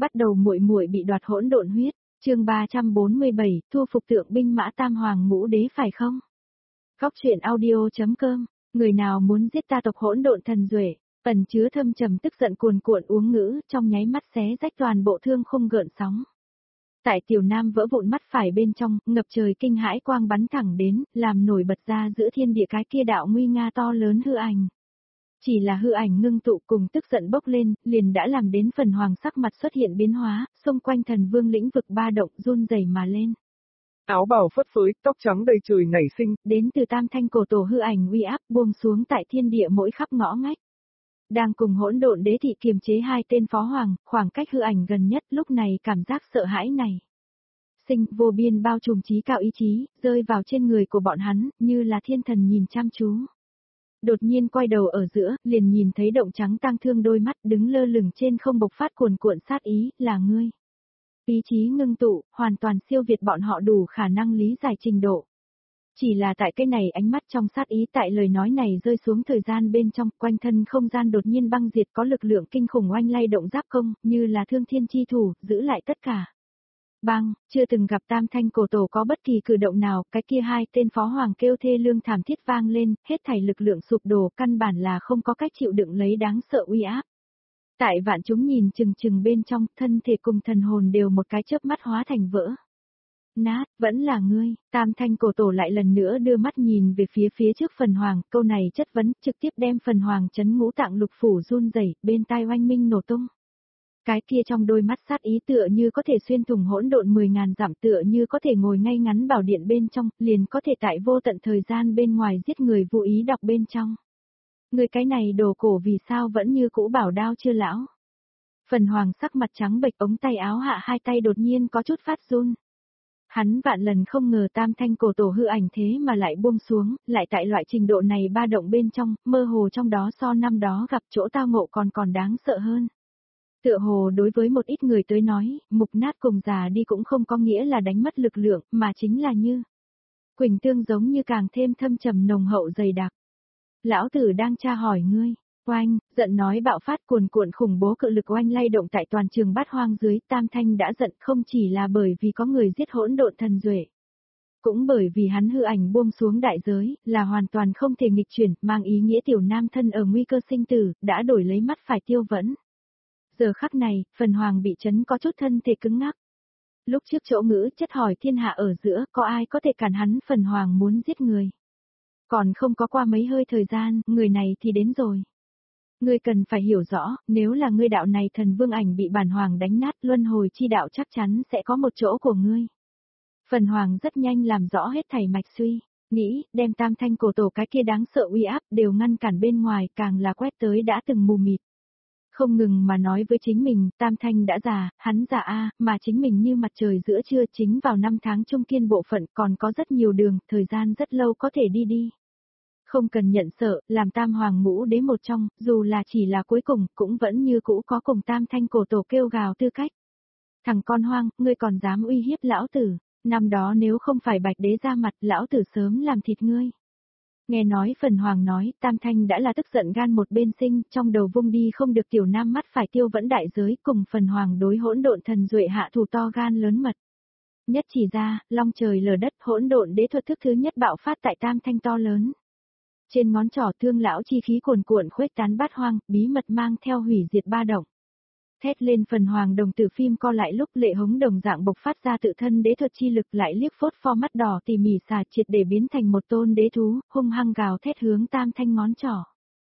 Bắt đầu muội muội bị đoạt hỗn độn huyết, chương 347, thu phục tượng binh mã Tam Hoàng Ngũ Đế phải không? Góc truyện audio.com, người nào muốn giết ta tộc hỗn độn thần duệ, ẩn chứa thâm trầm tức giận cuồn cuộn uống ngữ trong nháy mắt xé rách toàn bộ thương không gợn sóng. Tại Tiểu Nam vỡ vụn mắt phải bên trong, ngập trời kinh hãi quang bắn thẳng đến, làm nổi bật ra giữa thiên địa cái kia đạo nguy nga to lớn hư ảnh. Chỉ là hư ảnh ngưng tụ cùng tức giận bốc lên, liền đã làm đến Phần Hoàng sắc mặt xuất hiện biến hóa, xung quanh thần vương lĩnh vực ba động run rẩy mà lên. Áo bào phất phới, tóc trắng đầy trời nảy sinh, đến từ Tam Thanh cổ tổ hư ảnh uy áp buông xuống tại thiên địa mỗi khắp ngõ ngách. Đang cùng hỗn độn đế thị kiềm chế hai tên phó hoàng, khoảng cách hư ảnh gần nhất lúc này cảm giác sợ hãi này. Sinh vô biên bao trùm trí cao ý chí, rơi vào trên người của bọn hắn, như là thiên thần nhìn chăm chú. Đột nhiên quay đầu ở giữa, liền nhìn thấy động trắng tang thương đôi mắt đứng lơ lửng trên không bộc phát cuồn cuộn sát ý, là ngươi. Ý chí ngưng tụ, hoàn toàn siêu việt bọn họ đủ khả năng lý giải trình độ. Chỉ là tại cái này ánh mắt trong sát ý tại lời nói này rơi xuống thời gian bên trong, quanh thân không gian đột nhiên băng diệt có lực lượng kinh khủng oanh lay động giáp công, như là thương thiên chi thủ, giữ lại tất cả. Bang, chưa từng gặp Tam Thanh cổ tổ có bất kỳ cử động nào, cái kia hai tên phó hoàng kêu thê lương thảm thiết vang lên, hết thảy lực lượng sụp đổ, căn bản là không có cách chịu đựng lấy đáng sợ uy áp. Tại vạn chúng nhìn chừng chừng bên trong, thân thể cùng thần hồn đều một cái chớp mắt hóa thành vỡ. Nát, vẫn là ngươi, Tam Thanh cổ tổ lại lần nữa đưa mắt nhìn về phía trước Phần Hoàng, câu này chất vấn, trực tiếp đem Phần Hoàng chấn ngũ tạng lục phủ run rẩy, bên tai oanh minh nổ tung. Cái kia trong đôi mắt sát ý tựa như có thể xuyên thủng hỗn độn 10.000 dặm, tựa như có thể ngồi ngay ngắn bảo điện bên trong, liền có thể tại vô tận thời gian bên ngoài giết người vô ý đọc bên trong. Người cái này đồ cổ vì sao vẫn như cũ bảo đao chưa lão. Phần Hoàng sắc mặt trắng bệch, ống tay áo hạ hai tay đột nhiên có chút phát run. Hắn vạn lần không ngờ Tam Thanh cổ tổ hư ảnh thế mà lại buông xuống, lại tại loại trình độ này ba động bên trong, mơ hồ trong đó so năm đó gặp chỗ tao ngộ còn đáng sợ hơn. Tựa hồ đối với một ít người tới nói, mục nát cùng già đi cũng không có nghĩa là đánh mất lực lượng, mà chính là như quỳnh tương giống như càng thêm thâm trầm nồng hậu dày đặc. Lão tử đang tra hỏi ngươi, oanh, giận nói bạo phát cuồn cuộn khủng bố cự lực oanh lay động tại toàn trường bát hoang dưới, Tam Thanh đã giận không chỉ là bởi vì có người giết hỗn độn thần duệ. Cũng bởi vì hắn hư ảnh buông xuống đại giới, là hoàn toàn không thể nghịch chuyển, mang ý nghĩa Tiểu Nam thân ở nguy cơ sinh tử, đã đổi lấy mắt phải tiêu vẫn. Giờ khắc này, Phần Hoàng bị chấn có chút thân thể cứng ngắc. Lúc trước chỗ ngữ chất hỏi thiên hạ ở giữa, có ai có thể cản hắn Phần Hoàng muốn giết người. Còn không có qua mấy hơi thời gian, người này thì đến rồi. Ngươi cần phải hiểu rõ, nếu là ngươi đạo này thần vương ảnh bị bản hoàng đánh nát, luân hồi chi đạo chắc chắn sẽ có một chỗ của ngươi. Phần Hoàng rất nhanh làm rõ hết thảy mạch suy, nghĩ, đem Tam Thanh cổ tổ cái kia đáng sợ uy áp đều ngăn cản bên ngoài, càng là quét tới đã từng mù mịt. Không ngừng mà nói với chính mình, Tam Thanh đã già, hắn già mà chính mình như mặt trời giữa trưa, chính vào năm tháng trung kiên bộ phận còn có rất nhiều đường, thời gian rất lâu có thể đi. Không cần nhận sợ, làm Tam Hoàng Ngũ Đế một trong, dù là chỉ là cuối cùng, cũng vẫn như cũ có cùng Tam Thanh cổ tổ kêu gào tư cách. Thằng con hoang, ngươi còn dám uy hiếp lão tử, năm đó nếu không phải Bạch Đế ra mặt, lão tử sớm làm thịt ngươi. Nghe nói Phần Hoàng nói, Tam Thanh đã là tức giận gan một bên sinh, trong đầu vung đi không được Tiểu Nam mắt phải tiêu vẫn đại giới, cùng Phần Hoàng đối hỗn độn thần duệ hạ thủ to gan lớn mật. Nhất chỉ ra, long trời lở đất, hỗn độn đế thuật thức thứ nhất bạo phát tại Tam Thanh to lớn. Trên ngón trỏ thương lão chi khí cuồn cuộn khuếch tán bát hoang, bí mật mang theo hủy diệt ba động. Thét lên Phần Hoàng đồng tử phim co lại lúc lệ hống đồng dạng bộc phát ra tự thân đế thuật chi lực, lại liếc phốt pho mắt đỏ tỉ mỉ xà triệt để biến thành một tôn đế thú, hung hăng gào thét hướng Tam Thanh ngón trỏ.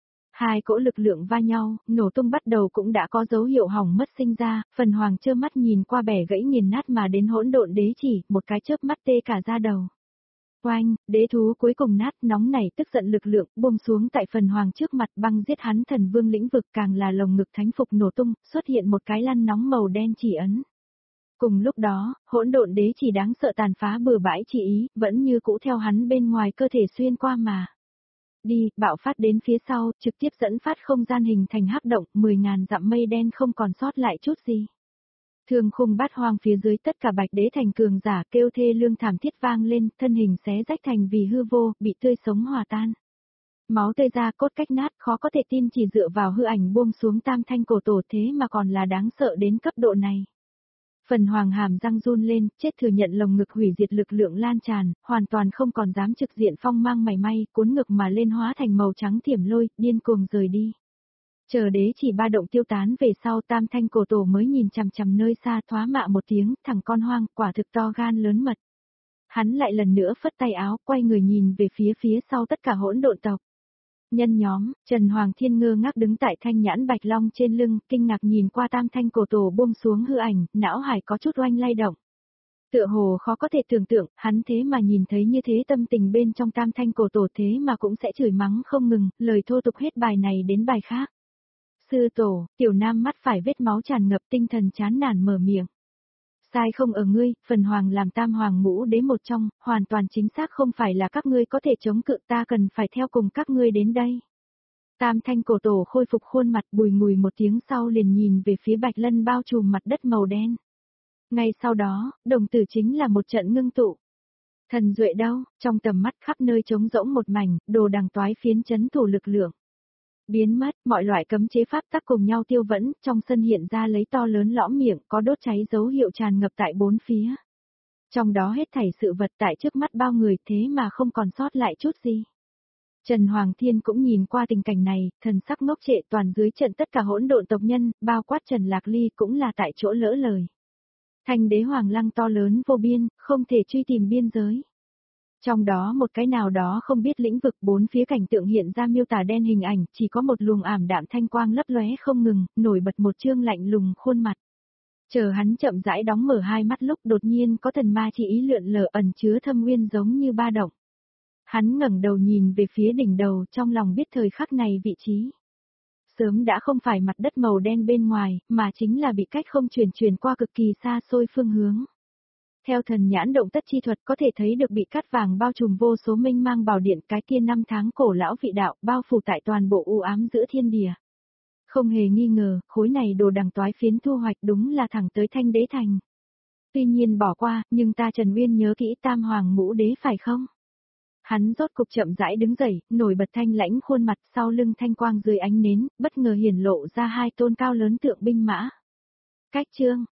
Hai cỗ lực lượng va nhau, nổ tung bắt đầu cũng đã có dấu hiệu hỏng mất sinh ra, Phần Hoàng trơ mắt nhìn qua bẻ gãy nghiền nát mà đến hỗn độn đế chỉ, một cái chớp mắt tê cả da đầu. Oanh, đế thú cuối cùng nát, nóng nảy tức giận lực lượng buông xuống tại Phần Hoàng trước mặt, băng giết hắn thần vương lĩnh vực, càng là lồng ngực thánh phục nổ tung, xuất hiện một cái lăn nóng màu đen chỉ ấn. Cùng lúc đó, hỗn độn đế chỉ đáng sợ tàn phá bừa bãi chỉ ý, vẫn như cũ theo hắn bên ngoài cơ thể xuyên qua mà. Đi, bạo phát đến phía sau, trực tiếp dẫn phát không gian hình thành hắc động, 10.000 dặm mây đen không còn sót lại chút gì. Thương khung bát hoang phía dưới tất cả Bạch Đế thành cường giả kêu thê lương thảm thiết vang lên, thân hình xé rách thành vì hư vô, bị tươi sống hòa tan. Máu tươi ra cốt cách nát, khó có thể tin chỉ dựa vào hư ảnh buông xuống tam thanh cổ tổ thế mà còn là đáng sợ đến cấp độ này. Phần Hoàng hàm răng run lên, chết thừa nhận lồng ngực hủy diệt lực lượng lan tràn, hoàn toàn không còn dám trực diện phong mang mảy may, cuốn ngực mà lên hóa thành màu trắng thiểm lôi, điên cuồng rời đi. Chờ đế chỉ ba động tiêu tán về sau tam thanh cổ tổ mới nhìn chằm chằm nơi xa thoá mạ một tiếng, thằng con hoang, quả thực to gan lớn mật. Hắn lại lần nữa phất tay áo, quay người nhìn về phía sau tất cả hỗn độn tộc. Nhân nhóm, Trần Hoàng Thiên ngơ ngác đứng tại thanh nhãn bạch long trên lưng, kinh ngạc nhìn qua tam thanh cổ tổ buông xuống hư ảnh, não hải có chút oanh lay động. Tựa hồ khó có thể tưởng tượng, hắn thế mà nhìn thấy như thế tâm tình bên trong tam thanh cổ tổ thế mà cũng sẽ chửi mắng không ngừng, lời thô tục hết bài này đến bài khác. Sư tổ, tiểu nam mắt phải vết máu tràn ngập tinh thần chán nản mở miệng. Sai không ở ngươi, Phần Hoàng làm tam hoàng ngũ đế một trong, hoàn toàn chính xác không phải là các ngươi có thể chống cự, ta cần phải theo cùng các ngươi đến đây. Tam thanh cổ tổ khôi phục khuôn mặt, bùi ngùi một tiếng sau liền nhìn về phía Bạch Lân bao trùm mặt đất màu đen. Ngay sau đó, đồng tử chính là một trận ngưng tụ. Thần duệ đâu, trong tầm mắt khắp nơi trống rỗng một mảnh, đồ đằng toái phiến chấn thủ lực lượng. Biến mất, mọi loại cấm chế pháp tắc cùng nhau tiêu vẫn, trong sân hiện ra lấy to lớn lõm miệng, có đốt cháy dấu hiệu tràn ngập tại bốn phía. Trong đó hết thảy sự vật tại trước mắt bao người thế mà không còn sót lại chút gì. Trần Hoàng Thiên cũng nhìn qua tình cảnh này, thần sắc ngốc trệ, toàn dưới trận tất cả hỗn độn tộc nhân, bao quát Trần Lạc Ly cũng là tại chỗ lỡ lời. Thanh đế hoàng lăng to lớn vô biên, không thể truy tìm biên giới. Trong đó một cái nào đó không biết lĩnh vực, bốn phía cảnh tượng hiện ra miêu tả đen hình ảnh, chỉ có một luồng ảm đạm thanh quang lấp lóe không ngừng, nổi bật một trương lạnh lùng khuôn mặt. Chờ hắn chậm rãi đóng mở hai mắt lúc đột nhiên có thần ma chỉ ý lượn lờ ẩn chứa thâm nguyên giống như ba động. Hắn ngẩng đầu nhìn về phía đỉnh đầu, trong lòng biết thời khắc này vị trí. Sớm đã không phải mặt đất màu đen bên ngoài, mà chính là bị cách không truyền qua cực kỳ xa xôi phương hướng. Theo thần nhãn động tất chi thuật có thể thấy được bị cát vàng bao trùm vô số minh mang bảo điện, cái kia năm tháng cổ lão vị đạo bao phủ tại toàn bộ u ám giữa thiên địa. Không hề nghi ngờ, khối này đồ đằng toái phiến thu hoạch đúng là thẳng tới Thanh Đế Thành. Tuy nhiên bỏ qua, nhưng ta Trần Uyên nhớ kỹ tam hoàng ngũ đế phải không? Hắn rốt cục chậm rãi đứng dậy, nổi bật thanh lãnh khuôn mặt, sau lưng thanh quang dưới ánh nến, bất ngờ hiển lộ ra hai tôn cao lớn tượng binh mã. Cách chương,